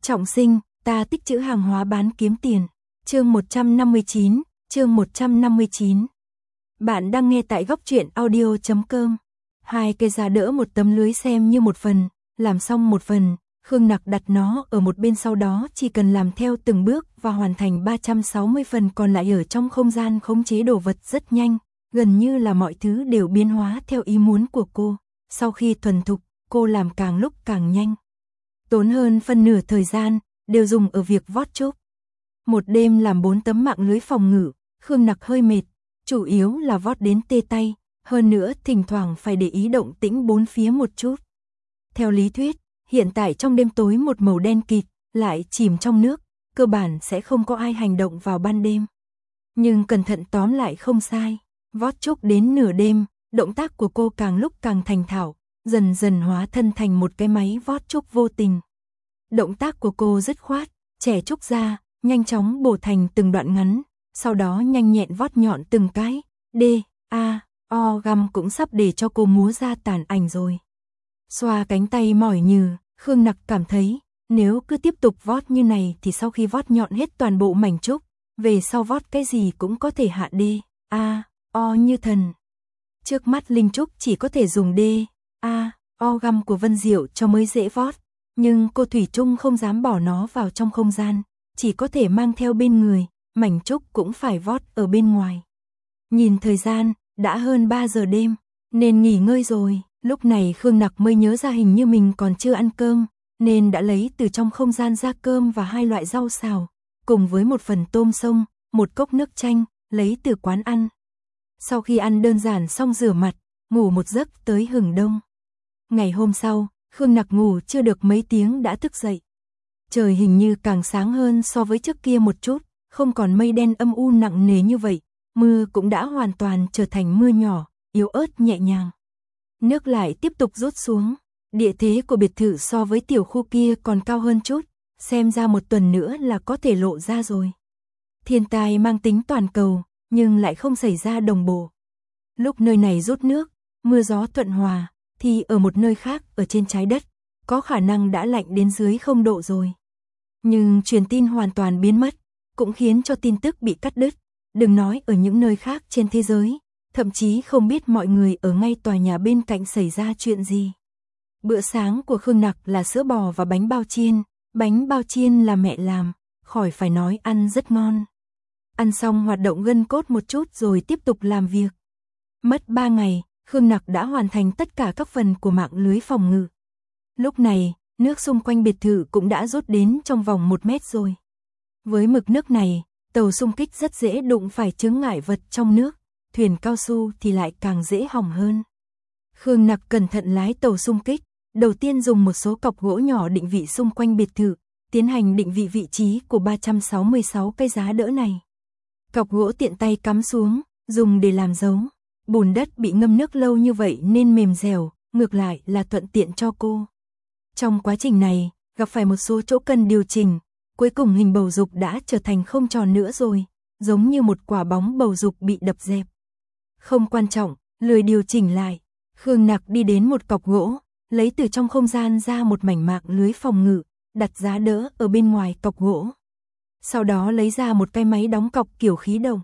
Trọng sinh, ta tích trữ hàng hóa bán kiếm tiền. Chương 159. Bạn đang nghe tại góc truyện audio.com. Hai cây giá đỡ một tấm lưới xem như một phần, làm xong một phần, Khương Nặc đặt nó ở một bên, sau đó chỉ cần làm theo từng bước và hoàn thành 360 phần còn lại ở trong không gian khống chế đồ vật rất nhanh, gần như là mọi thứ đều biến hóa theo ý muốn của cô. Sau khi thuần thục, cô làm càng lúc càng nhanh. Tốn hơn phân nửa thời gian, đều dùng ở việc vót trúc. Một đêm làm 4 tấm mạng lưới phòng ngự, Khương Nặc hơi mệt, chủ yếu là vót đến tê tay, hơn nữa thỉnh thoảng phải để ý động tĩnh bốn phía một chút. Theo lý thuyết, hiện tại trong đêm tối một màu đen kịt, lại chìm trong nước, cơ bản sẽ không có ai hành động vào ban đêm. Nhưng cẩn thận tóm lại không sai, vót trúc đến nửa đêm, động tác của cô càng lúc càng thành thạo, dần dần hóa thân thành một cái máy vót trúc vô tình. Động tác của cô dứt khoát, chẻ trúc ra, nhanh chóng bổ thành từng đoạn ngắn, sau đó nhanh nhẹn vót nhọn từng cái, D, A, O găm cũng sắp để cho cô múa ra tàn ảnh rồi. Xoa cánh tay mỏi nhừ, Khương Nặc cảm thấy, nếu cứ tiếp tục vót như này thì sau khi vót nhọn hết toàn bộ mảnh trúc, về sau vót cái gì cũng có thể hạ D, A, O như thần. Trước mắt linh trúc chỉ có thể dùng D, A, O găm của Vân Diệu cho mới dễ vót, nhưng cô thủy chung không dám bỏ nó vào trong không gian, chỉ có thể mang theo bên người, mảnh trúc cũng phải vót ở bên ngoài. Nhìn thời gian, đã hơn 3 giờ đêm, nên nghỉ ngơi rồi. Lúc này Khương Nặc mới nhớ ra hình như mình còn chưa ăn cơm, nên đã lấy từ trong không gian ra cơm và 2 loại rau xào, cùng với một phần tôm sông, một cốc nước chanh, lấy từ quán ăn. Sau khi ăn đơn giản xong rửa mặt, ngủ một giấc tới hừng đông. Ngày hôm sau, Khương Nặc ngủ chưa được mấy tiếng đã thức dậy. Trời hình như càng sáng hơn so với trước kia một chút, không còn mây đen âm u nặng nề như vậy, mưa cũng đã hoàn toàn trở thành mưa nhỏ, yếu ớt nhẹ nhàng. Nước lại tiếp tục rút xuống, địa thế của biệt thự so với tiểu khu kia còn cao hơn chút, xem ra một tuần nữa là có thể lộ ra rồi. Thiên tai mang tính toàn cầu, nhưng lại không xảy ra đồng bộ. Lúc nơi này rút nước, mưa gió thuận hòa, thì ở một nơi khác ở trên trái đất, có khả năng đã lạnh đến dưới 0 độ rồi. Nhưng truyền tin hoàn toàn biến mất, cũng khiến cho tin tức bị cắt đứt, đừng nói ở những nơi khác trên thế giới, thậm chí không biết mọi người ở ngay tòa nhà bên cạnh xảy ra chuyện gì. Bữa sáng của Khương Nặc là sữa bò và bánh bao chiên là mẹ làm, khỏi phải nói ăn rất ngon. Ăn xong hoạt động gân cốt một chút rồi tiếp tục làm việc. Mất 3 ngày, Khương Nặc đã hoàn thành tất cả các phần của mạng lưới phòng ngự. Lúc này, nước xung quanh biệt thự cũng đã rút đến trong vòng 1 mét rồi. Với mực nước này, tàu xung kích rất dễ đụng phải chướng ngại vật trong nước, thuyền cao su thì lại càng dễ hỏng hơn. Khương Nặc cẩn thận lái tàu xung kích, đầu tiên dùng một số cọc gỗ nhỏ định vị xung quanh biệt thự, tiến hành định vị vị trí của 366 cây giá đỡ này. Cọc gỗ tiện tay cắm xuống, dùng để làm dấu. Bùn đất bị ngâm nước lâu như vậy nên mềm dẻo, ngược lại là thuận tiện cho cô. Trong quá trình này, gặp phải một số chỗ cần điều chỉnh, cuối cùng hình bầu dục đã trở thành không tròn nữa rồi, giống như một quả bóng bầu dục bị đập dẹp. Không quan trọng, lười điều chỉnh lại, Khương Nặc đi đến một cọc gỗ, lấy từ trong không gian ra một mảnh mạng lưới phòng ngự, đặt giá đỡ ở bên ngoài cọc gỗ. Sau đó lấy ra một cái máy đóng cọc kiểu khí động.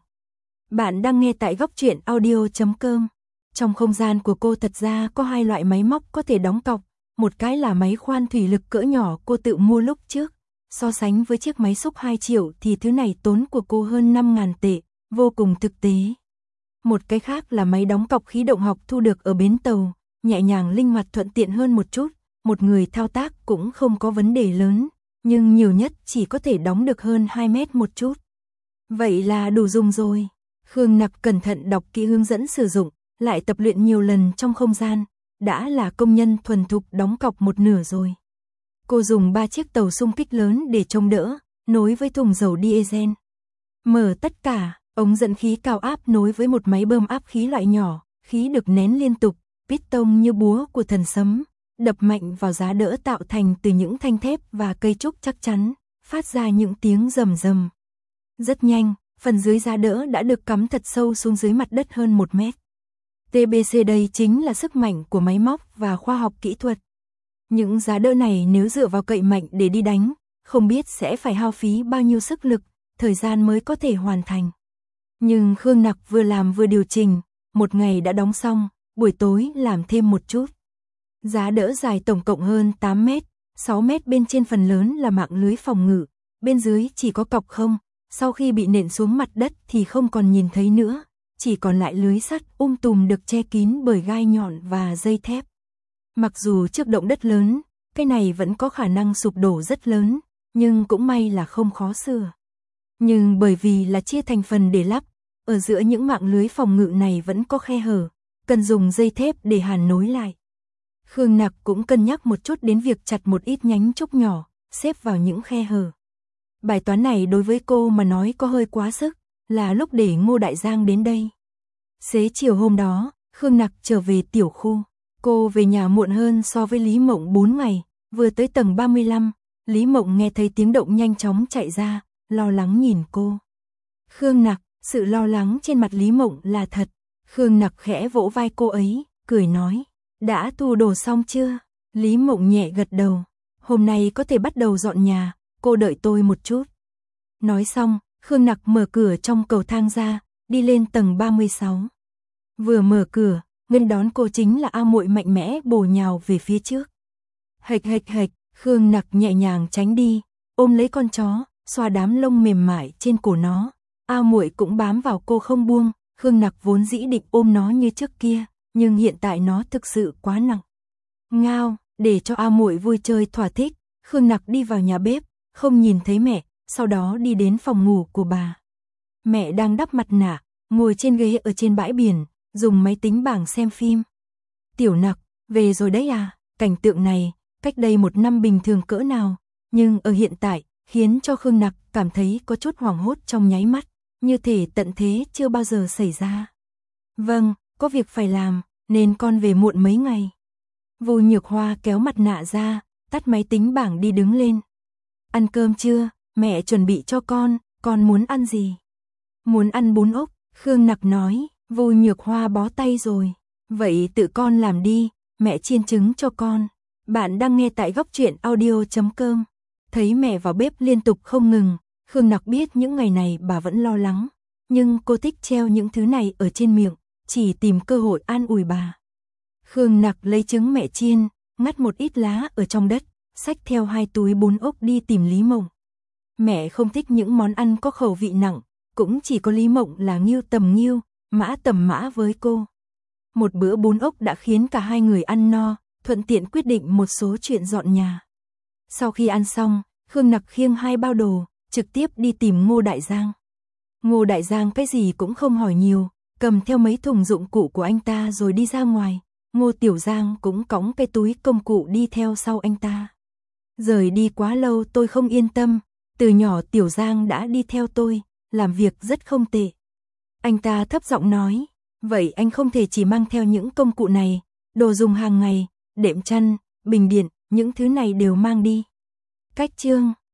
Bạn đang nghe tại góc truyện audio.com. Trong không gian của cô thật ra có 2 loại máy móc có thể đóng cọc, một cái là máy khoan thủy lực cỡ nhỏ cô tự mua lúc trước, so sánh với chiếc máy xúc 2 triệu thì thứ này tốn của cô hơn 5.000 tệ, vô cùng thực tế. Một cái khác là máy đóng cọc khí động học thu được ở bến tàu, nhẹ nhàng linh hoạt thuận tiện hơn một chút, một người thao tác cũng không có vấn đề lớn, nhưng nhiều nhất chỉ có thể đóng được hơn 2 mét một chút. Vậy là đủ dùng rồi. Khương Nặc cẩn thận đọc kỹ hướng dẫn sử dụng, lại tập luyện nhiều lần trong không gian, đã là công nhân thuần thục đóng cọc một nửa rồi. Cô dùng 3 chiếc tàu xung kích lớn để chống đỡ, nối với thùng dầu diesel. Mở tất cả, ống dẫn khí cao áp nối với một máy bơm áp khí loại nhỏ, khí được nén liên tục, piston như búa của thần sấm, đập mạnh vào giá đỡ tạo thành từ những thanh thép và cây trúc chắc chắn, phát ra những tiếng rầm rầm. Rất nhanh, phần dưới giá đỡ đã được cắm thật sâu xuống dưới mặt đất hơn 1 mét. TBC đây chính là sức mạnh của máy móc và khoa học kỹ thuật. Những giá đỡ này nếu dựa vào cậy mạnh để đi đánh, không biết sẽ phải hao phí bao nhiêu sức lực, thời gian mới có thể hoàn thành. Nhưng Khương Nặc vừa làm vừa điều chỉnh, một ngày đã đóng xong, buổi tối làm thêm một chút. Giá đỡ dài tổng cộng hơn 8 mét, 6 mét bên trên phần lớn là mạng lưới phòng ngự, bên dưới chỉ có cọc không, sau khi bị nện xuống mặt đất thì không còn nhìn thấy nữa, chỉ còn lại lưới sắt tùm được che kín bởi gai nhọn và dây thép. Mặc dù trước động đất lớn, cái này vẫn có khả năng sụp đổ rất lớn, nhưng cũng may là không khó sửa. Nhưng bởi vì là chia thành phần để lắp, ở giữa những mạng lưới phòng ngự này vẫn có khe hở, cần dùng dây thép để hàn nối lại. Khương Nặc cũng cân nhắc một chút đến việc chặt một ít nhánh trúc nhỏ, xếp vào những khe hở. Bài toán này đối với cô mà nói có hơi quá sức, là lúc để Ngô Đại Giang đến đây. Xế chiều hôm đó, Khương Nặc trở về tiểu khu. Cô về nhà muộn hơn so với Lý Mộng 4 ngày, vừa tới tầng 35, Lý Mộng nghe thấy tiếng động nhanh chóng chạy ra, lo lắng nhìn cô. Khương Nặc, sự lo lắng trên mặt Lý Mộng là thật. Khương Nặc khẽ vỗ vai cô ấy, cười nói, đã thu đồ xong chưa? Lý Mộng nhẹ gật đầu, hôm nay có thể bắt đầu dọn nhà, cô đợi tôi một chút. Nói xong, Khương Nặc mở cửa trong cầu thang ra, đi lên tầng 36. Vừa mở cửa, nghênh đón cô chính là A Muội mạnh mẽ bổ nhào về phía trước. Hệch hệch hệch, Khương Nặc nhẹ nhàng tránh đi, ôm lấy con chó, xoa đám lông mềm mại trên cổ nó. A Muội cũng bám vào cô không buông, Khương Nặc vốn dĩ định ôm nó như trước kia, nhưng hiện tại nó thực sự quá nặng. Ngao, để cho A Muội vui chơi thỏa thích, Khương Nặc đi vào nhà bếp, không nhìn thấy mẹ, sau đó đi đến phòng ngủ của bà. Mẹ đang đắp mặt nạ, ngồi trên ghế ở trên bãi biển, dùng máy tính bảng xem phim. Tiểu Nặc, về rồi đấy à? Cảnh tượng này, cách đây 1 năm bình thường cỡ nào, nhưng ở hiện tại, khiến cho Khương Nặc cảm thấy có chút hoảng hốt trong nháy mắt, như thể tận thế chưa bao giờ xảy ra. Vâng, có việc phải làm, nên con về muộn mấy ngày. Vô Nhược Hoa kéo mặt nạ ra, tắt máy tính bảng đi đứng lên. Ăn cơm chưa? Mẹ chuẩn bị cho con muốn ăn gì? Muốn ăn bún ốc, Khương Nặc nói. Vô Nhược Hoa bó tay rồi. Vậy tự con làm đi, mẹ chiên trứng cho con. Bạn đang nghe tại Góc Truyện Audio.com. Thấy mẹ vào bếp liên tục không ngừng, Khương Nặc biết những ngày này bà vẫn lo lắng, nhưng cô thích treo những thứ này ở trên miệng, chỉ tìm cơ hội an ủi bà. Khương Nặc lấy trứng mẹ chiên, ngắt một ít lá ở trong đất, xách theo 2 túi bún ốc đi tìm Lý Mộng. Mẹ không thích những món ăn có khẩu vị nặng, cũng chỉ có Lý Mộng là Nghiêu tầm Nghiêu, Mã tầm Mã với cô. Một bữa bún ốc đã khiến cả hai người ăn no, thuận tiện quyết định một số chuyện dọn nhà. Sau khi ăn xong, Khương Nặc khiêng 2 bao đồ, trực tiếp đi tìm Ngô Đại Giang. Ngô Đại Giang cái gì cũng không hỏi nhiều, cầm theo mấy thùng dụng cụ của anh ta rồi đi ra ngoài. Ngô Tiểu Giang cũng cõng cái túi công cụ đi theo sau anh ta. Rời đi quá lâu tôi không yên tâm, từ nhỏ Tiểu Giang đã đi theo tôi, làm việc rất không tệ. Anh ta thấp giọng nói, vậy anh không thể chỉ mang theo những công cụ này, đồ dùng hàng ngày, đệm chăn, bình điện, những thứ này đều mang đi. Cách chương